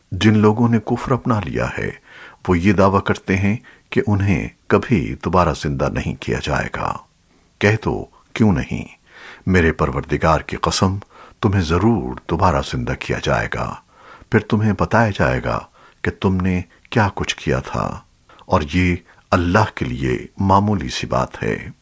जिन लोगों ने कुफ्र अपना लिया है वो ये दावा करते हैं कि उन्हें कभी दोबारा जिंदा नहीं किया जाएगा। कह दो, क्यों नहीं, मेरे परवरदिगार की कसम, तुम्हें जरूर दोबारा जिंदा किया जाएगा। फिर तुम्हें बताया जाएगा कि तुमने क्या कुछ किया था, और ये अल्लाह के लिए मामूली सी बात है।